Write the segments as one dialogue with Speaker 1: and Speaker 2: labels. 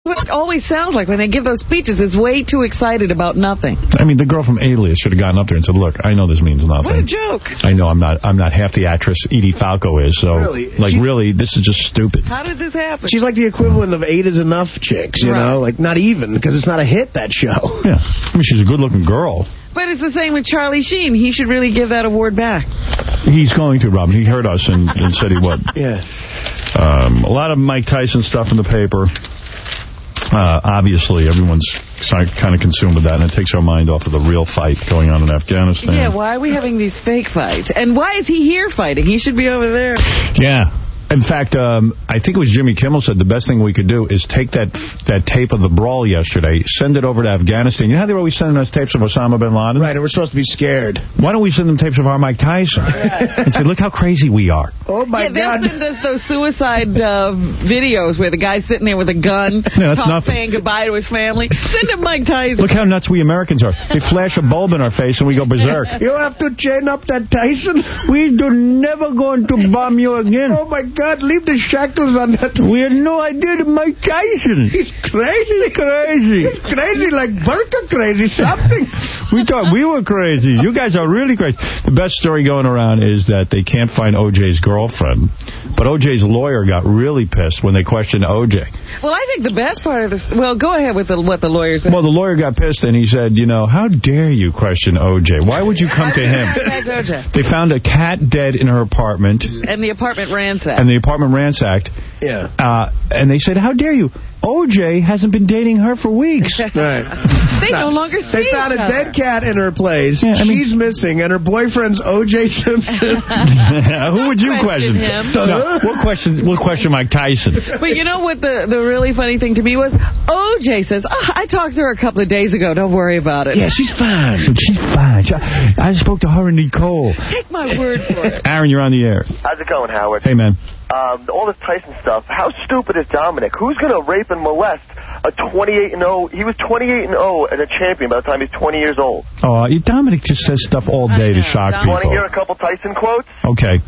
Speaker 1: It always sounds like when they give those speeches, it's way too excited about nothing.
Speaker 2: I mean, the girl from Alias should have gotten up there and said, "Look, I know this means nothing.
Speaker 1: What a joke!
Speaker 2: I know I'm not half the actress Edie Falco is. So, really, this is just stupid."
Speaker 1: How did this happen?
Speaker 3: She's like the equivalent of 8 is Enough chicks, you know, like not even because it's not a hit that show.
Speaker 2: Yeah, I mean, she's a good-looking girl.
Speaker 1: But it's the same with Charlie Sheen. He should really give that award back.
Speaker 2: He's going to, Robin. He heard us and said he would.
Speaker 3: Yeah.
Speaker 2: A lot of Mike Tyson stuff in the paper. Obviously, everyone's kind of consumed with that, and it takes our mind off of the real fight going on in Afghanistan.
Speaker 1: Yeah, why are we having these fake fights? And why is he here fighting? He should be over there.
Speaker 2: Yeah. In fact, I think it was Jimmy Kimmel said the best thing we could do is take that tape of the brawl yesterday, send it over to Afghanistan. You know how they're always sending us tapes of Osama bin Laden?
Speaker 3: Right, and we're supposed to be scared.
Speaker 2: Why don't we send them tapes of our Mike Tyson? And say, look how crazy we are.
Speaker 3: Oh, my God.
Speaker 1: They'll send us those suicide videos where the guy's sitting there with a gun, saying goodbye to his family. Send him Mike Tyson.
Speaker 2: Look how nuts we Americans are. They flash a bulb in our face and we go berserk.
Speaker 3: You have to chain up that Tyson?
Speaker 2: We do never going to bomb you again.
Speaker 3: Oh, my God, leave the shackles on that.
Speaker 2: We had no idea that Mike Tyson.
Speaker 3: He's crazy. He's crazy like Burka crazy, something.
Speaker 2: We thought we were crazy. You guys are really crazy. The best story going around is that they can't find O.J.'s girlfriend, but O.J.'s lawyer got really pissed when they questioned O.J.
Speaker 1: Well, I think the best part of this... Well, go ahead with what the lawyer said.
Speaker 2: Well, the lawyer got pissed and he said, how dare you question O.J.? Why would you come to him? They found a cat dead in her apartment.
Speaker 1: And the apartment ransacked.
Speaker 2: Ransacked.
Speaker 3: Yeah.
Speaker 2: And they said, how dare you? O.J. hasn't been dating her for weeks.
Speaker 3: Right.
Speaker 1: They no longer see
Speaker 3: They found a dead cat in her place.
Speaker 2: Yeah,
Speaker 3: she's missing, and her boyfriend's O.J. Simpson.
Speaker 2: Who would you question?
Speaker 1: Him.
Speaker 2: No, we'll question Mike Tyson.
Speaker 1: But you know what the really funny thing to me was? O.J. says, I talked to her a couple of days ago. Don't worry about it.
Speaker 3: Yeah, she's fine.
Speaker 2: She's fine. I spoke to her and Nicole.
Speaker 1: Take my word for it.
Speaker 2: Aaron, you're on the air.
Speaker 4: How's it going, Howard?
Speaker 2: Hey, man.
Speaker 4: All this Tyson stuff, how stupid is Dominic? Who's going to rape and molest a 28-0? He was 28-0 as a champion by the time he's 20 years old.
Speaker 2: Oh, Dominic just says stuff all day to shock people.
Speaker 4: Want to hear a couple Tyson quotes?
Speaker 2: Okay.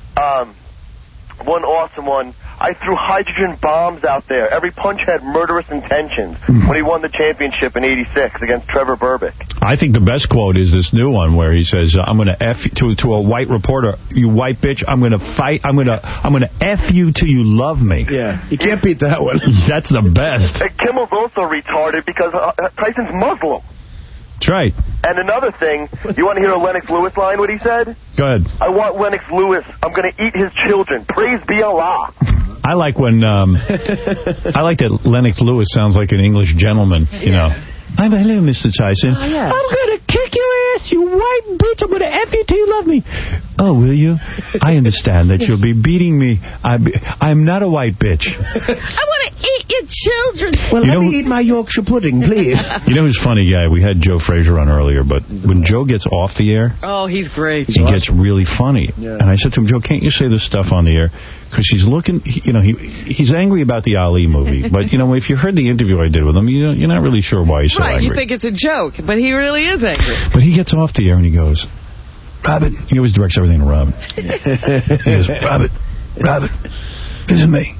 Speaker 4: One awesome one. I threw hydrogen bombs out there. Every punch had murderous intentions when he won the championship in '86 against Trevor Berbick.
Speaker 2: I think the best quote is this new one where he says, I'm going to F to a white reporter, you white bitch, I'm going to fight, I'm going to F you till you love me.
Speaker 3: Yeah, you can't beat that one.
Speaker 2: That's the best.
Speaker 4: Kimmel's also retarded because Tyson's Muslim.
Speaker 2: That's right.
Speaker 4: And another thing, you want to hear a Lennox Lewis line, what he said?
Speaker 2: Go ahead.
Speaker 4: I want Lennox Lewis. I'm going to eat his children. Praise be Allah.
Speaker 2: I like when, I like that Lennox Lewis sounds like an English gentleman, you know. Hello, Mr. Tyson.
Speaker 1: Oh, yeah.
Speaker 2: I'm going to kick your ass, you white bitch. I'm going to F you till you love me. Oh, will you? I understand that you'll be beating me. I'm not a white bitch.
Speaker 1: I want to eat your children.
Speaker 3: Well, let me eat my Yorkshire pudding, please.
Speaker 2: You know who's a funny guy? We had Joe Frazier on earlier, but when Joe gets off the air...
Speaker 1: Oh, he's great.
Speaker 2: He gets really funny. Yeah. And I said to him, Joe, can't you say this stuff on the air? Because he's looking, he's angry about the Ali movie. But, if you heard the interview I did with him, you're not really sure why he's so angry.
Speaker 1: Right, you think it's a joke, but he really is angry.
Speaker 2: But he gets off the air and he goes, Robin, he always directs everything to Robin. He goes, Robin, this is me.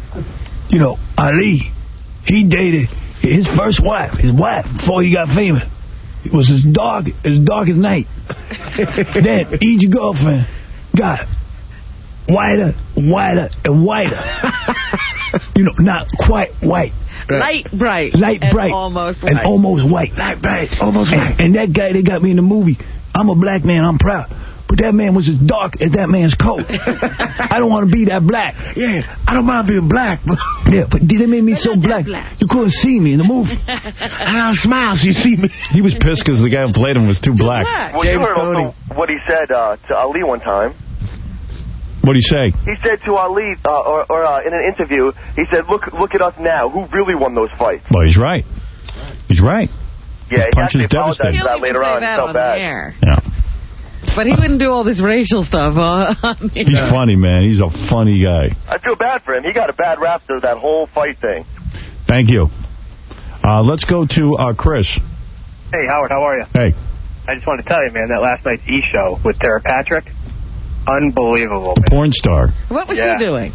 Speaker 2: Ali, he dated his first wife, before he got famous. It was as dark as night. Then each girlfriend got whiter, and whiter. Not quite white.
Speaker 1: Light bright.
Speaker 2: Almost white. And almost white. Light bright, almost white. And that guy that got me in the movie, I'm a black man, I'm proud. But that man was as dark as that man's coat. I don't want to be that black. Yeah, I don't mind being black. But they made me so black, you couldn't see me in the movie. I smile so you see me. He was pissed because the guy who played him was too black.
Speaker 4: Well, you heard also what he said to Ali one time.
Speaker 2: What did he say?
Speaker 4: He said to Ali, in an interview, he said, look at us now. Who really won those fights?
Speaker 2: Well, he's right. He's right.
Speaker 4: Yeah,
Speaker 2: he actually
Speaker 4: apologized for that later on.
Speaker 1: That
Speaker 4: so bad.
Speaker 1: Yeah. But he wouldn't do all this racial stuff.
Speaker 2: He's funny, man. He's a funny guy.
Speaker 4: I feel bad for him. He got a bad rap through that whole fight thing.
Speaker 2: Thank you. Let's go to Chris.
Speaker 5: Hey, Howard, how are you?
Speaker 2: Hey.
Speaker 5: I just wanted to tell you, man, that last night's E! Show with Tara Patrick, unbelievable.
Speaker 2: The porn star.
Speaker 1: What was she doing?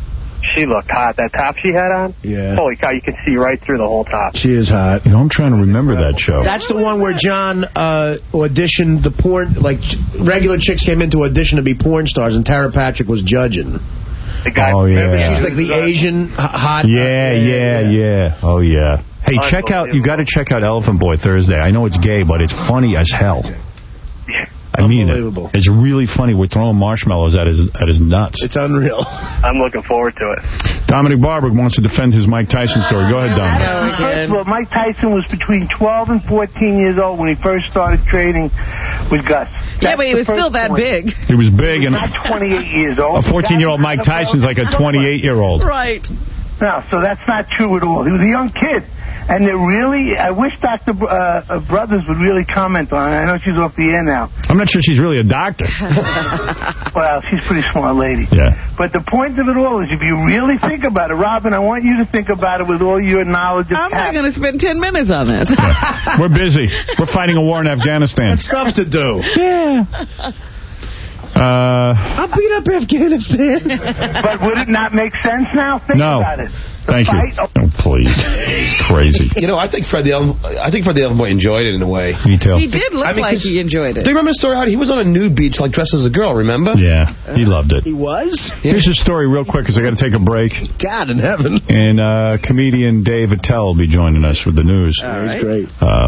Speaker 5: She looked hot. That top she had on?
Speaker 3: Yeah.
Speaker 5: Holy cow, you can see right through the whole top.
Speaker 3: She is hot.
Speaker 2: You know, I'm trying to remember that show.
Speaker 3: That's the one where John auditioned the porn, like, regular chicks came in to audition to be porn stars, and Tara Patrick was judging.
Speaker 5: The guy,
Speaker 2: oh, yeah.
Speaker 3: Remember, she's like the Asian hot.
Speaker 2: Yeah. Oh, yeah. Hey, you got to check out Elephant Boy Thursday. I know it's gay, but it's funny as hell. I mean it. It's really funny. We're throwing marshmallows at his nuts.
Speaker 3: It's unreal.
Speaker 5: I'm looking forward to it.
Speaker 2: Dominic Barber wants to defend his Mike Tyson story. Go ahead, Dominic.
Speaker 6: First of all, Mike Tyson was between 12 and 14 years old when he first started training with Gus.
Speaker 1: Yeah, but he was still that big.
Speaker 2: He was big. And
Speaker 6: not 28 years old.
Speaker 2: A 14-year-old Mike Tyson's like a 28-year-old.
Speaker 1: Right.
Speaker 6: No, so that's not true at all. He was a young kid. And I wish Dr. Brothers would really comment on it. I know she's off the air now.
Speaker 2: I'm not sure she's really a doctor.
Speaker 6: Well, she's a pretty smart lady.
Speaker 2: Yeah.
Speaker 6: But the point of it all is, if you really think about it, Robin, I want you to think about it with all your knowledge of
Speaker 1: I'm not going to spend 10 minutes on this.
Speaker 2: Yeah. We're busy. We're fighting a war in Afghanistan.
Speaker 3: That's stuff to do.
Speaker 2: Yeah.
Speaker 3: I'll beat up Afghanistan.
Speaker 6: But would it not make sense now? Think about it.
Speaker 2: Thank you. Oh, please. It's crazy.
Speaker 7: You know, I think Fred the Elephant Boy enjoyed it in a way.
Speaker 2: Me too.
Speaker 1: He did look like he enjoyed it.
Speaker 7: Do you remember the story how he was on a nude beach, like dressed as a girl, remember?
Speaker 2: Yeah, he loved it.
Speaker 3: He was?
Speaker 2: Here's his story real quick, because I got to take a break.
Speaker 3: God in heaven.
Speaker 2: And comedian Dave Attell will be joining us with the news.
Speaker 3: All right. Great.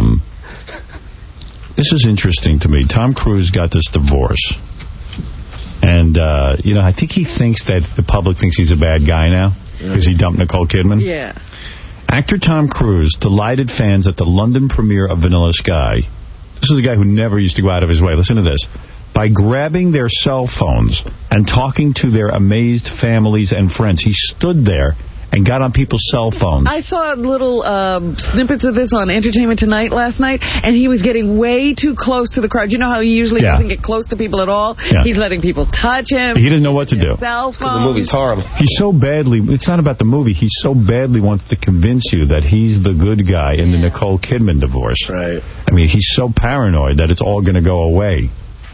Speaker 2: This is interesting to me. Tom Cruise got this divorce. And, I think he thinks that the public thinks he's a bad guy now. Because he dumped Nicole Kidman?
Speaker 1: Yeah.
Speaker 2: Actor Tom Cruise delighted fans at the London premiere of Vanilla Sky. This is a guy who never used to go out of his way. Listen to this. By grabbing their cell phones and talking to their amazed families and friends. He stood there and got on people's cell phones.
Speaker 1: I saw little snippets of this on Entertainment Tonight last night, and he was getting way too close to the crowd. You know how he usually doesn't get close to people at all? Yeah. He's letting people touch him.
Speaker 2: He didn't know what to do.
Speaker 1: Cell phones.
Speaker 7: The movie's horrible.
Speaker 2: He so badly, it's not about the movie, he so badly wants to convince you that he's the good guy in the Nicole Kidman divorce.
Speaker 3: Right.
Speaker 2: I mean, he's so paranoid that it's all going to go away.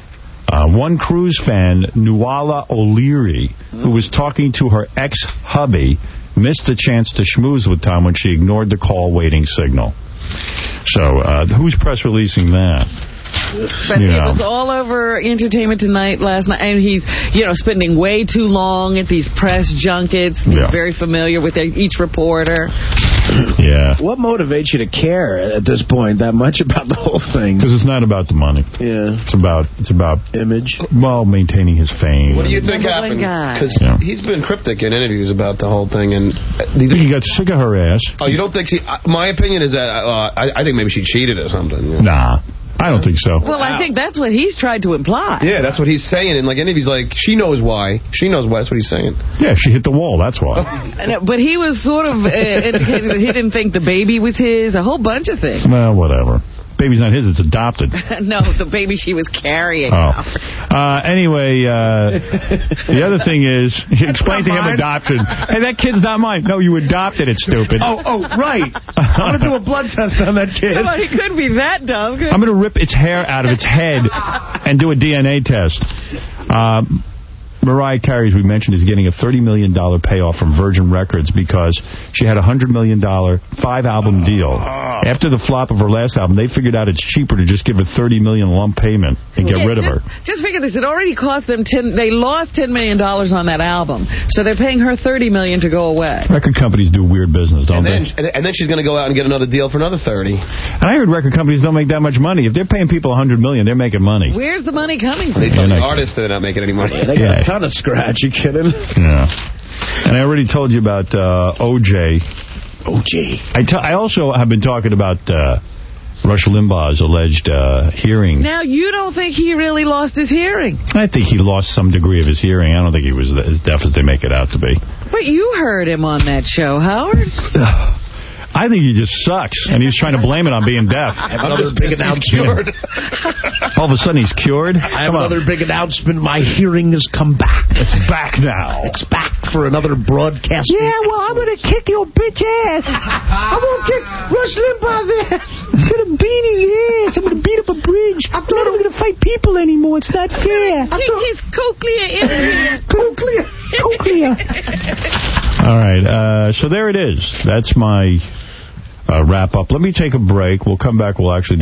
Speaker 2: One Cruise fan, Nuala O'Leary, who was talking to her ex-hubby, missed the chance to schmooze with Tom when she ignored the call waiting signal. So, who's press releasing that?
Speaker 1: But it was all over Entertainment Tonight last night, and he's, spending way too long at these press junkets. He's very familiar with each reporter.
Speaker 2: Yeah.
Speaker 3: What motivates you to care at this point that much about the whole thing?
Speaker 2: Because it's not about the money.
Speaker 3: Yeah.
Speaker 2: It's about
Speaker 3: image.
Speaker 2: Well, maintaining his fame.
Speaker 7: What do you think happened? Because he's been cryptic in interviews about the whole thing, and
Speaker 2: he got sick of her ass.
Speaker 7: Oh, you don't think my opinion is that I think maybe she cheated or something.
Speaker 2: Nah. I don't think so.
Speaker 1: Well, I think that's what he's tried to imply.
Speaker 7: Yeah, that's what he's saying. And interviews, she knows why. She knows why. That's what he's saying.
Speaker 2: Yeah, she hit the wall. That's why.
Speaker 1: But he was sort of indicating that he didn't think the baby was his. A whole bunch of things.
Speaker 2: Well, whatever. Baby's not his. It's adopted.
Speaker 1: No, the baby she was carrying.
Speaker 2: Anyway, the other thing is, explain to him adoption. Hey, that kid's not mine. No, you adopted it, stupid.
Speaker 3: Oh, right. I'm going to do a blood test on that kid.
Speaker 1: Well, he couldn't be that dumb.
Speaker 2: I'm going to rip its hair out of its head and do a DNA test. Mariah Carey, as we mentioned, is getting a $30 million payoff from Virgin Records because she had a $100 million 5-album deal. After the flop of her last album, they figured out it's cheaper to just give a $30 million lump payment and get rid of her.
Speaker 1: Just figure this. It already cost them they lost $10 million on that album, so they're paying her $30 million to go away.
Speaker 2: Record companies do weird business, don't they?
Speaker 7: And then she's going to go out and get another deal for another 30.
Speaker 2: And I heard record companies don't make that much money. If they're paying people $100 million, they're making money.
Speaker 1: Where's the money coming from?
Speaker 7: They tell the artists they're not making any money.
Speaker 3: They got a ton of scratch. You kidding?
Speaker 2: Yeah. And I already told you about O.J. I also have been talking about Rush Limbaugh's alleged hearing.
Speaker 1: Now, you don't think he really lost his hearing?
Speaker 2: I think he lost some degree of his hearing. I don't think he was as deaf as they make it out to be.
Speaker 1: But you heard him on that show, Howard.
Speaker 2: I think he just sucks, and he's trying to blame it on being deaf.
Speaker 3: I have another big announcement.
Speaker 2: All of a sudden, he's cured?
Speaker 3: I have another big announcement. My hearing has come back.
Speaker 2: It's back now.
Speaker 3: It's back for another broadcast.
Speaker 2: Yeah, well, I'm going to kick your bitch ass. I'm going to kick Rush Limbaugh there. It's going to beat his ass. I'm going to beat up a bridge. I'm not going to fight people anymore. It's not fair.
Speaker 1: Kick his cochlea in.
Speaker 2: Cochlea.
Speaker 8: so there it is. That's my wrap-up. Let me take a break. We'll come back. We'll actually